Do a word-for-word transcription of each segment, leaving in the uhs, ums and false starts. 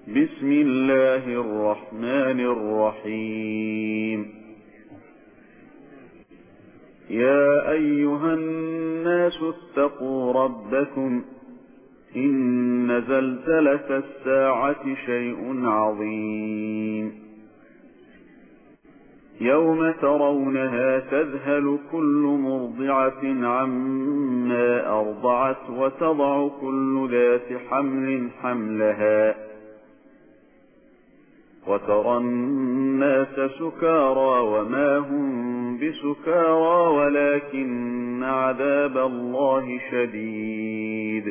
بسم الله الرحمن الرحيم. يا أيها الناس اتقوا ربكم إن زلزلة الساعة شيء عظيم يوم ترونها تذهل كل مرضعة عما أرضعت وتضع كل ذات حمل حملها وترى الناس سكارى وما هم بسكارى ولكن عذاب الله شديد.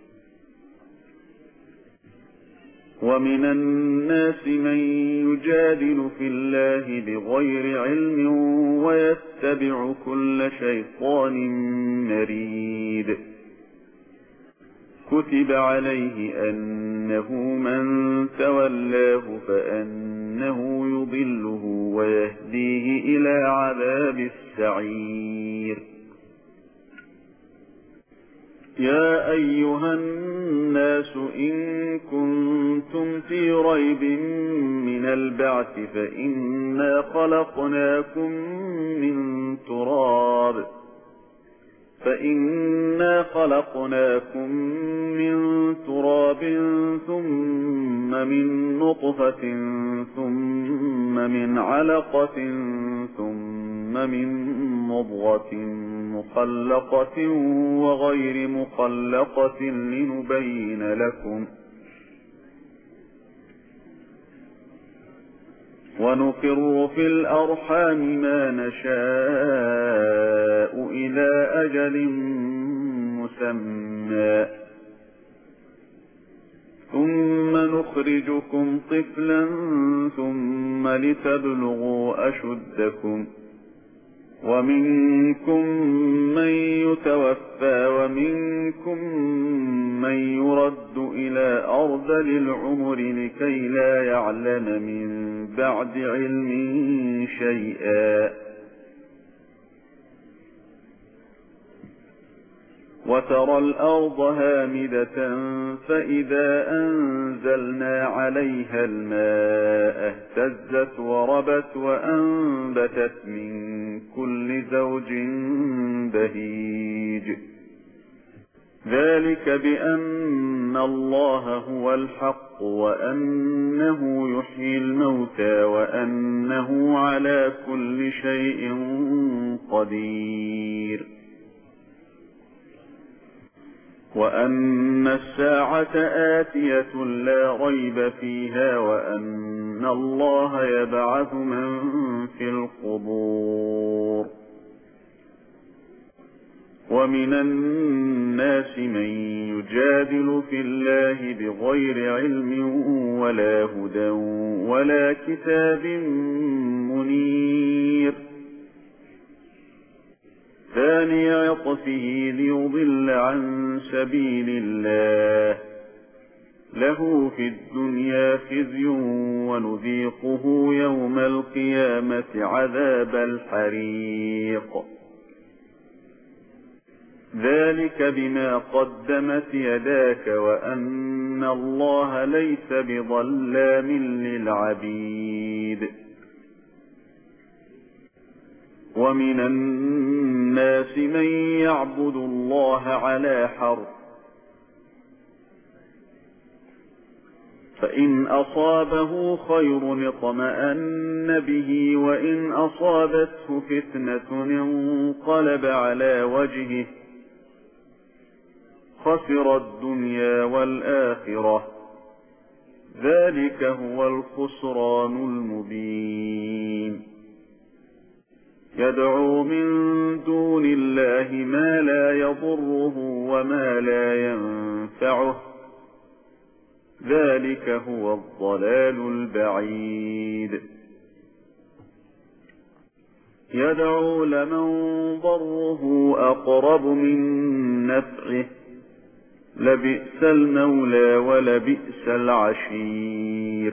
ومن الناس من يجادل في الله بغير علم ويتبع كل شيطان مريد. كتب عليه أنه من تولاه فأنه يضله ويهديه إلى عذاب السعير. يا أيها الناس إن كنتم في ريب من البعث فإنا خلقناكم من تراب فإنا خلقناكم من تراب ثم من نطفة ثم من علقة ثم من مضغة مخلقة وغير مخلقة لنبين لكم ونقر في الأرحام ما نشاء إلى أجل مسمى ثم نخرجكم طفلا ثم لتبلغوا أشدكم ومنكم من يتوفى ومنكم من يرد إلى أرذل العمر لكي لا يعلم من بعد علم شيئا. وترى الأرض هامدة فإذا أنزلنا عليها الماء اهتزت وربت وأنبتت من كل زوج بهيج. ذلك بأن الله هو الحق وأنه يحيي الموتى وأنه على كل شيء قدير وأن الساعة آتية لا ريب فيها وأن الله يبعث من في القبور. ومن الناس من يجادل في الله بغير علم ولا هدى ولا كتاب منير. ثاني عطفه ليضل عن سبيل الله له في الدنيا خزي ونذيقه يوم القيامة عذاب الحريق. ذلك بما قدمت يداك وأن الله ليس بظلام للعبيد. ومن الناس من يعبد الله على حرف فإن أصابه خير اطمأن به وإن أصابته فتنة انقلب على وجهه خسر الدنيا والآخرة. ذلك هو الخسران المبين. يدعو من دون الله ما لا يضره وما لا ينفعه. ذلك هو الضلال البعيد. يدعو لمن ضره أقرب من نفعه لبئس المولى ولبئس العشير.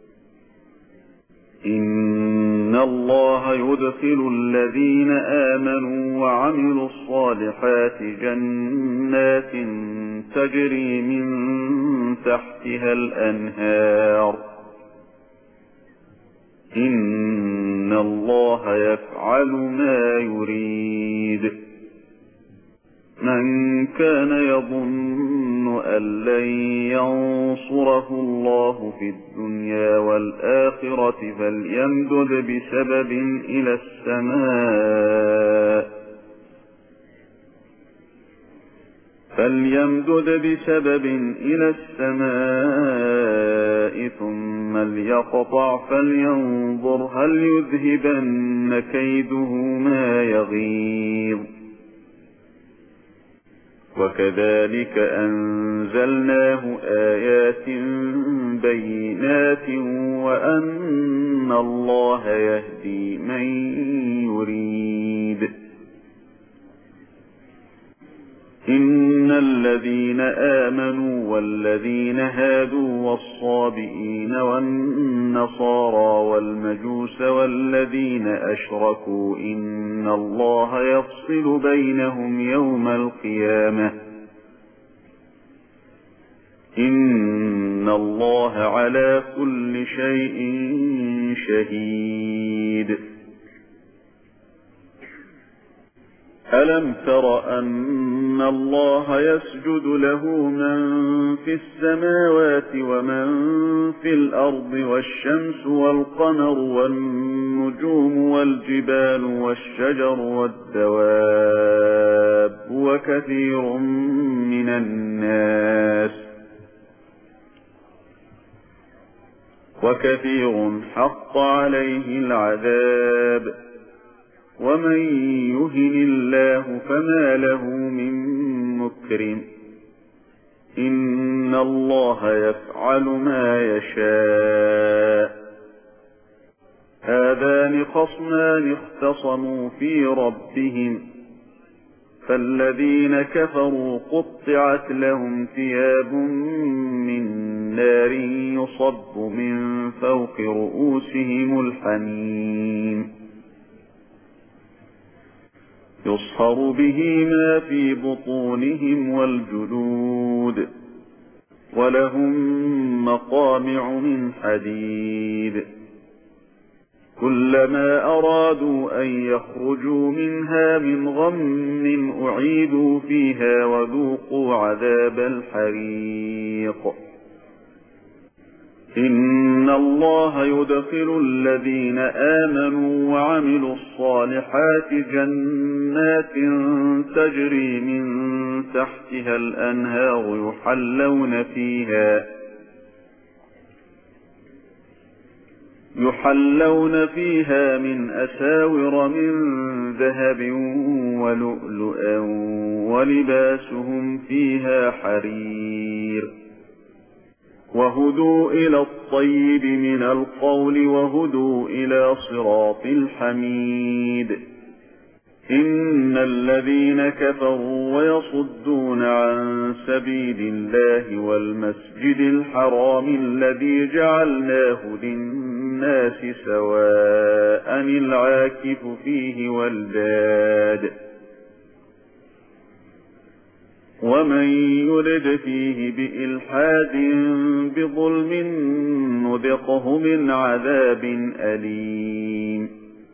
إن الله يدخل الذين آمنوا وعملوا الصالحات جنات تجري من تحتها الأنهار إن الله يفعل ما يريد. من كان يظن أن لن ينصره الله في الدنيا والآخرة فليمدد بسبب إلى السماء فليمدد بسبب إلى السماء ثم ليقطع فلينظر هل يذهبن كيده ما يغيظ. وكذلك أنزلناه آيات بينات وأن الله يهدي من يريد. إن الذين آمنوا والذين هادوا والصابئين والنصارى والمجوس والذين أشركوا إن الله يفصل بينهم يوم القيامة إن الله على كل شيء شهيد. ألم تر أن الله يسجد له من في السماوات ومن في الأرض والشمس والقمر والنجوم والجبال والشجر والدواب وكثير من الناس وكثير حق عليه العذاب ومن يهن الله فما له من مكرم إن الله يفعل ما يشاء. هذان خصمان اختصموا في ربهم فالذين كفروا قطعت لهم ثياب من نار يصب من فوق رؤوسهم الحميم يصهر به ما في بطونهم والجلود ولهم مقامع من حديد كلما أرادوا أن يخرجوا منها من غم أعيدوا فيها وذوقوا عذاب الحريق. إن الله يدخل الذين آمنوا وعملوا الصالحات جنات تجري من تحتها الأنهار يحلون فيها يحلون فيها من أساور من ذهب ولؤلؤا ولباسهم فيها حرير وهدوا إلى الطيب من القول وهدوا إلى صراط الحميد. إن الذين كفروا ويصدون عن سبيل الله والمسجد الحرام الذي جعلناه للناس سواء العاكف فيه والباد ومن يرد فيه بإلحاد بظلم نذقه من عذاب أليم.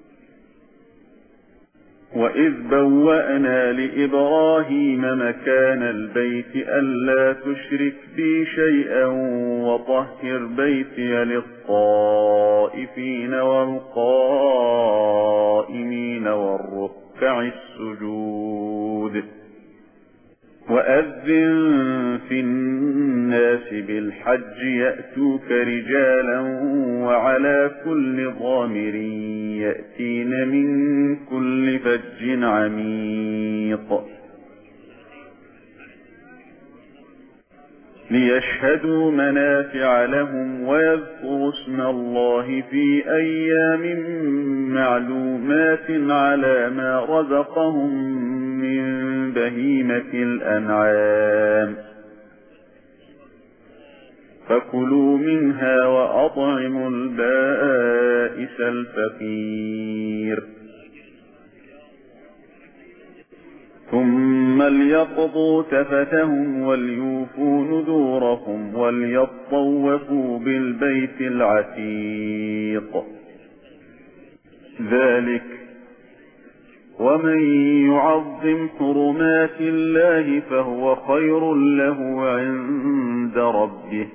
وإذ بوأنا لإبراهيم مكان البيت ألا تشرك بي شيئا وطهر بيتي للطائفين والقائمين والركع السجود. وأذن في الناس بالحج يأتوك رجالا وعلى كل ضامر يأتين من كل فج عميق ليشهدوا منافع لهم ويذكروا اسم الله في أيام معلومات على ما رزقهم من بهيمة الأنعام فكلوا منها وأطعموا البائس الفقير ثم ثم ليقضوا تفتهم وليوفوا نذورهم وليطوفوا بالبيت العتيق. ذلك ومن يعظم حرمات الله فهو خير له عند ربه.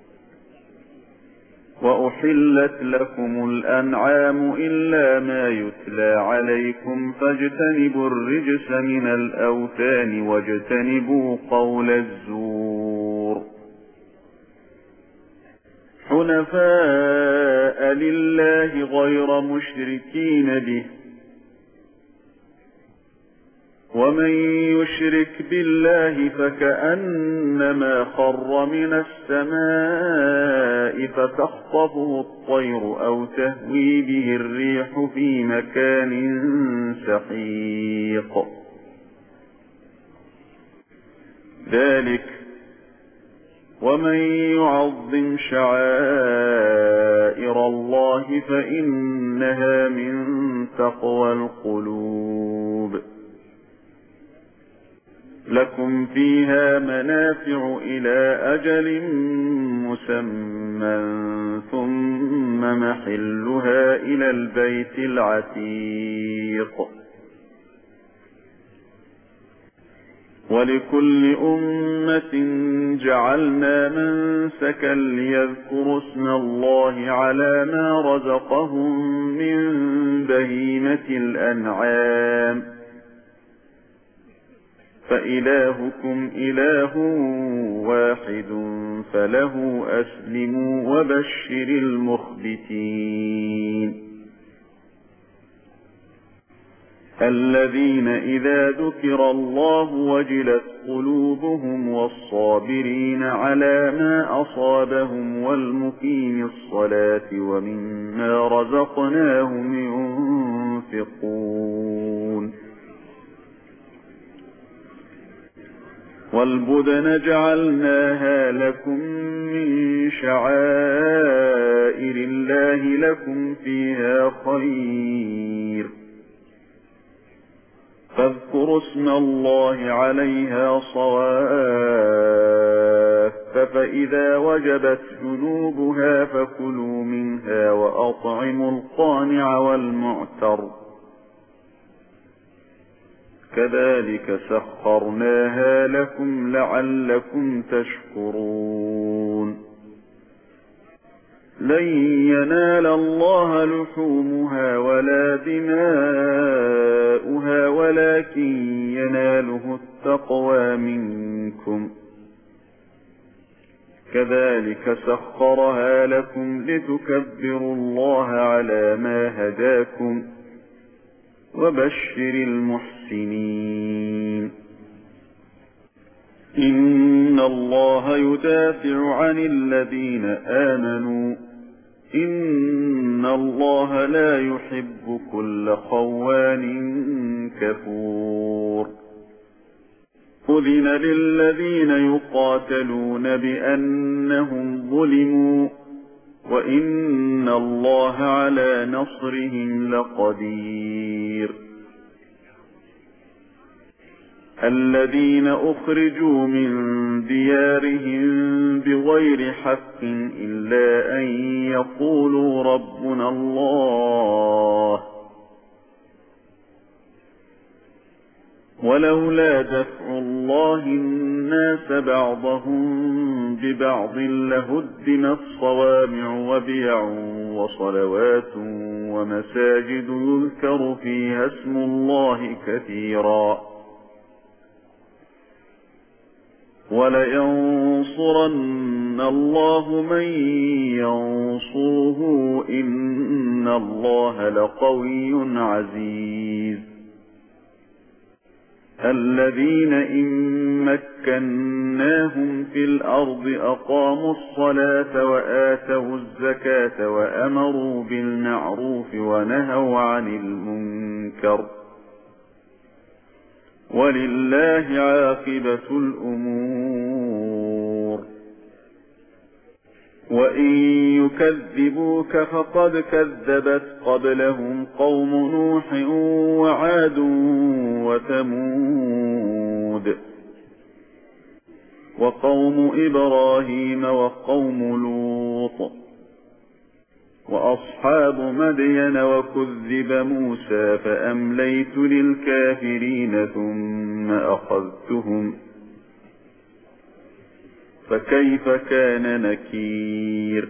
وأحلت لكم الأنعام إلا ما يتلى عليكم فاجتنبوا الرجس من الأوثان واجتنبوا قول الزور. حنفاء لله غير مشركين به، ومن يشرك بالله فكأنما خر من السماء فتخطفه الطير أو تهوي به الريح في مكان سحيق. ذلك ومن يعظم شعائر الله فإنها من تقوى القلوب. لكم فيها منافع إلى أجل مسمى ثم محلها إلى البيت العتيق. ولكل أمة جعلنا منسكا ليذكروا اسم الله على ما رزقهم من بهيمة الأنعام، فإلهكم إله واحد فله أسلموا وبشر المخبتين. الذين إذا ذكر الله وجلت قلوبهم والصابرين على ما أصابهم والمقيم الصلاة ومما رزقناهم ينفقون. والبدن جعلناها لكم من شعائر الله لكم فيها خير، فاذكروا اسم الله عليها صواف، فإذا وجبت جنوبها فكلوا منها وأطعموا القانع والمعتر. كذلك سخرناها لكم لعلكم تشكرون. لن ينال الله لحومها ولا دماؤها ولكن يناله التقوى منكم. كذلك سخرها لكم لتكبروا الله على ما هداكم وبشر المحسنين. إن الله يدافع عن الذين آمنوا إن الله لا يحب كل خوان كفور. أذن للذين يقاتلون بأنهم ظلموا وإن الله على نصرهم لقدير. الذين أخرجوا من ديارهم بغير حق إلا أن يقولوا ربنا الله، ولولا دفع الله الناس بعضهم ببعض لهدمت صوامع وبيع وصلوات ومساجد يذكر فيها اسم الله كثيرا، ولينصرن الله من ينصره إن الله لقوي عزيز. الذين إن مكناهم في الأرض أقاموا الصلاة وآتوا الزكاة وأمروا بالمعروف ونهوا عن المنكر، ولله عاقبة الأمور. وإن يكذبوك فقد كذبت قبلهم قوم نوح وعاد وثمود وثمود وقوم إبراهيم وقوم لوط وأصحاب مدين وكذب موسى فأمليت للكافرين ثم أخذتهم فكيف كان نكير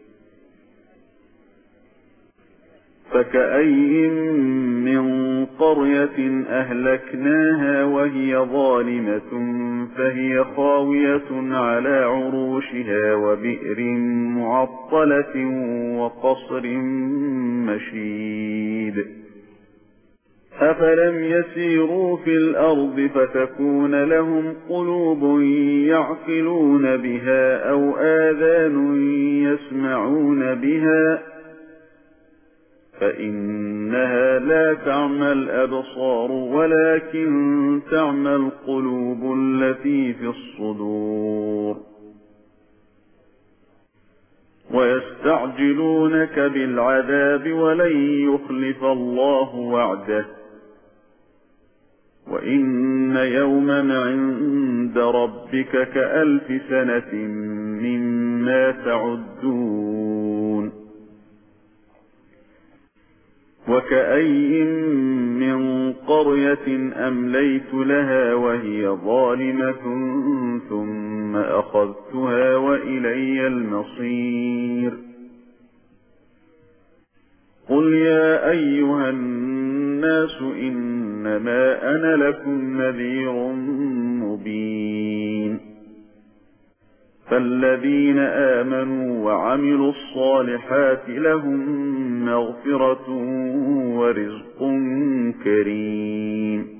فكأي من قرية أهلكناها وهي ظالمة فهي خاوية على عروشها وبئر معطلة وقصر مشيد أفلم يسيروا في الأرض فتكون لهم قلوب يعقلون بها أو آذان يسمعون بها فإنها لا تعمى الأبصار ولكن تعمى القلوب التي في الصدور ويستعجلونك بالعذاب ولن يخلف الله وعده وإن يوما عند ربك كألف سنة مما تعدون وكأي من قرية أمليت لها وهي ظالمة ثم أخذتها وإلي المصير قل يا أيها الناس إنما أنا لكم نذير مبين فالذين آمنوا وعملوا الصالحات لهم مغفرة ورزق كريم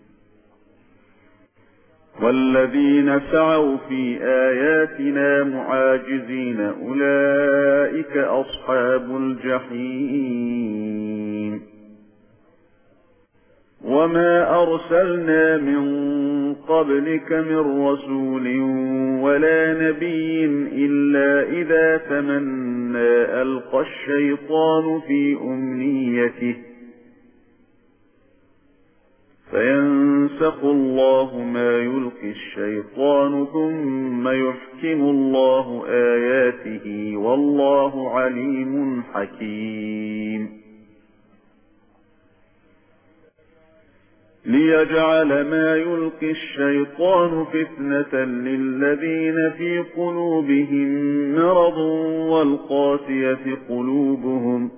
والذين سعوا في آياتنا معاجزين أولئك أصحاب الجحيم وما أرسلنا من قبلك من رسول ولا نبي إلا إذا تمنى ألقى الشيطان في أمنيته فينسخ الله ما يلقي الشيطان ثم يحكم الله آياته والله عليم حكيم ليجعل ما يلقي الشيطان فتنة للذين في قلوبهم مرض والقاسية قلوبهم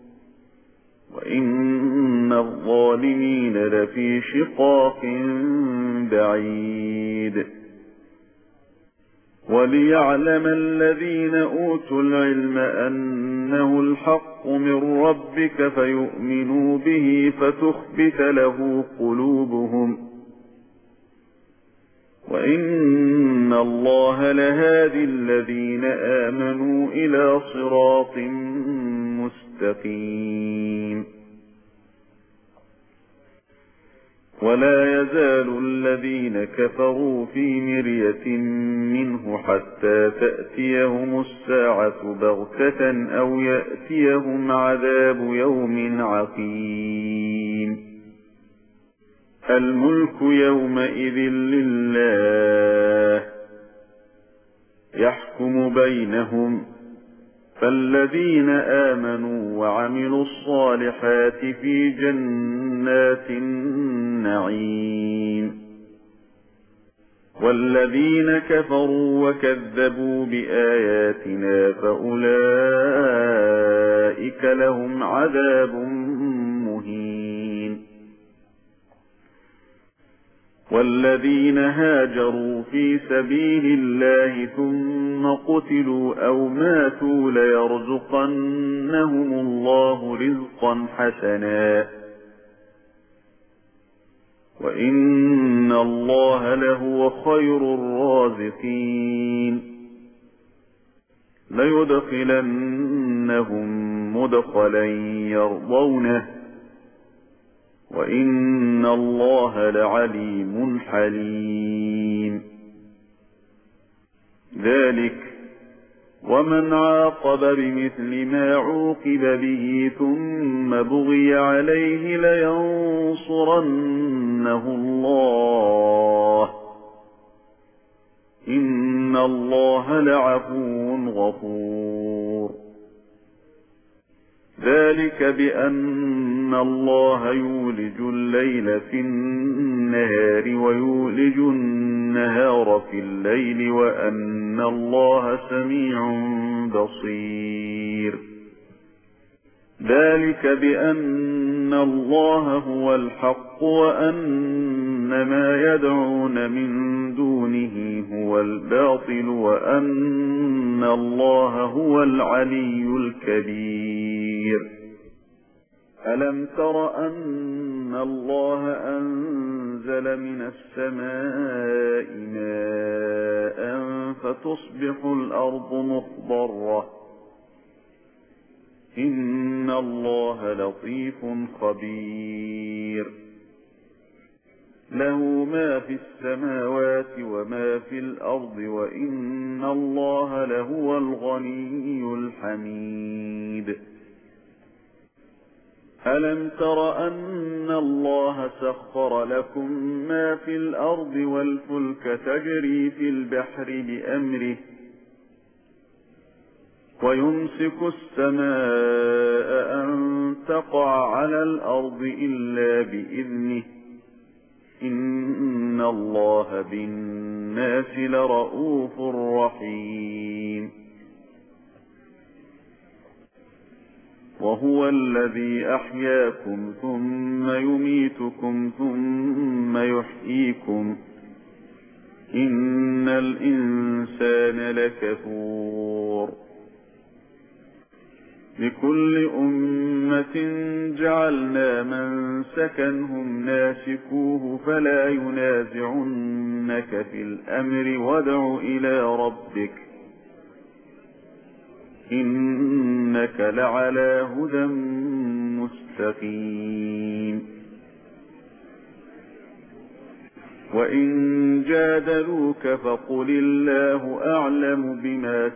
وإن الظالمين لفي شقاق بعيد وليعلم الذين أوتوا العلم أنه الحق من ربك فيؤمنوا به فتخبت له قلوبهم وإن الله لهادي الذين آمنوا إلى صراط مستقيم ولا يزال الذين كفروا في مرية منه حتى تأتيهم الساعة بغتة أو يأتيهم عذاب يوم عقيم الملك يومئذ لله يحكم بينهم فالذين آمنوا وعملوا الصالحات في جنات النعيم والذين كفروا وكذبوا بآياتنا فأولئك لهم عذاب مهين والذين هاجروا في سبيل الله ثم قتلوا أو ماتوا ليرزقنهم الله رزقا حسنا وإن الله لهو خير الرازقين ليدخلنهم مدخلا يرضونه وإن الله لعليم حليم ذلك ومن عاقب بمثل ما عوقب به ثم بغي عليه لينصرنه الله إن الله لعفو غفور. ذلك بأن الله يولج الليل في النهار ويولج النهار في الليل وأن الله سميع بصير. ذلك بأن الله هو الحق وأن ما يدعون من دونه هو الباطل وأن الله هو العلي الكبير. ألم تر أن الله أنزل من السماء ماء فتصبح الأرض مخضرة إن الله لطيف خبير. له ما في السماوات وما في الأرض وإن الله لهو الغني الحميد. ألم تر أن الله سخر لكم ما في الأرض والفلك تجري في البحر بأمره ويمسك السماء أن تقع على الأرض إلا بإذنه إن الله بالناس لرءوف رحيم. وهو الذي أحياكم ثم يميتكم ثم يحييكم إن الإنسان لكفور. لكل أمة جعلنا منسكا هم ناسكوه فلا ينازعنك في الأمر وادع إلى ربك إنك لعلى هدى مستقيم. وإن جادلوك فقل الله أعلم بما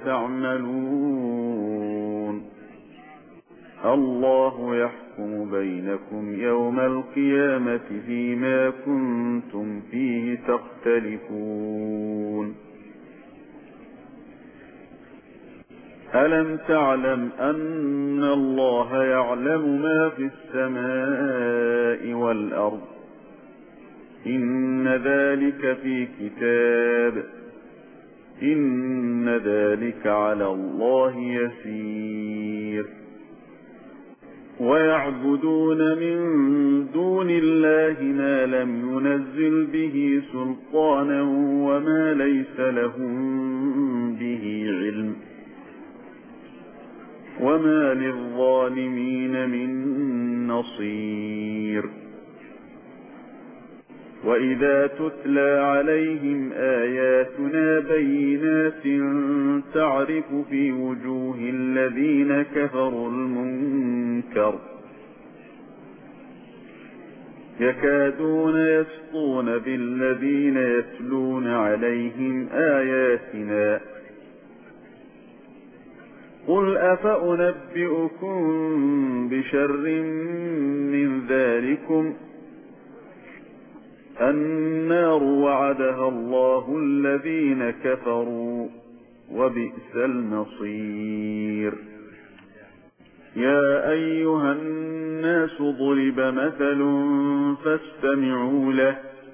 تعملون الله يحكم بينكم يوم القيامة فيما كنتم فيه تختلفون. ألم تعلم أن الله يعلم ما في السماء والأرض إن ذلك في كتاب إن ذلك على الله يسير. ويعبدون من دون الله ما لم ينزل به سلطانا وما ليس لهم به علم وما للظالمين من نصير. وإذا تتلى عليهم آياتنا بينات تعرف في وجوه الذين كفروا المنكر يكادون يسطون بالذين يتلون عليهم آياتنا قل أفأنبئكم بشر من ذلكم النار وعدها الله الذين كفروا وبئس المصير. يا أيها الناس ضرب مثل فاستمعوا له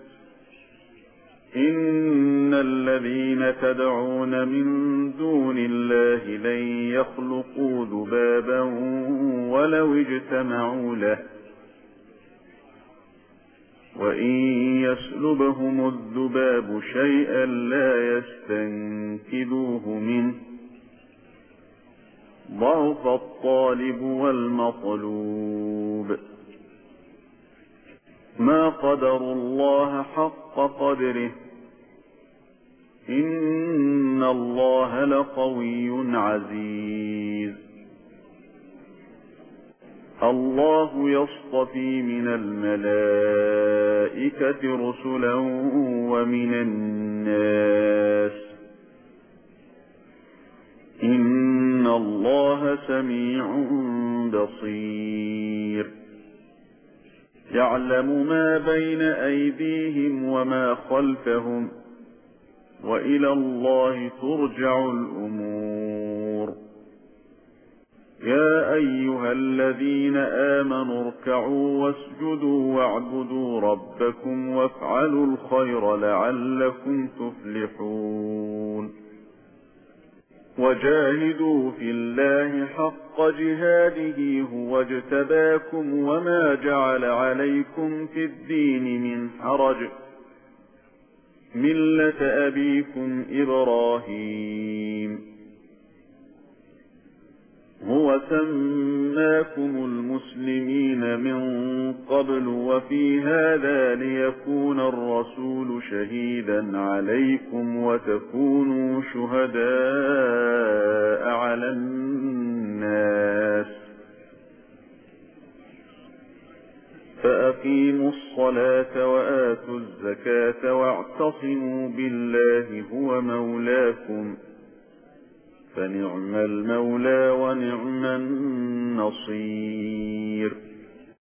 إن الذين تدعون من دون الله لن يخلقوا ذبابا ولو اجتمعوا له وإن يسلبهم الذباب شيئا لا يستنكذوه منه ضعف الطالب والمطلوب. ما قدروا الله حق قدره إن الله لقوي عزيز. الله يصطفي من الملائكة رسلا ومن الناس إن الله سميع بصير يعلم ما بين أيديهم وما خلفهم وإلى الله ترجع الأمور يا أيها الذين آمنوا اركعوا واسجدوا واعبدوا ربكم وافعلوا الخير لعلكم تفلحون وجاهدوا في الله حق جهاده هو اجتباكم وما جعل عليكم في الدين من حرج ملة أبيكم إبراهيم هو سماكم المسلمين من قبل وفي هذا ليكون الرسول شهيدا عليكم وتكونوا شهداء على الناس فأقيموا الصلاة وآتوا الزكاة واعتصموا بالله هو مولاكم فنعم المولى ونعم النصير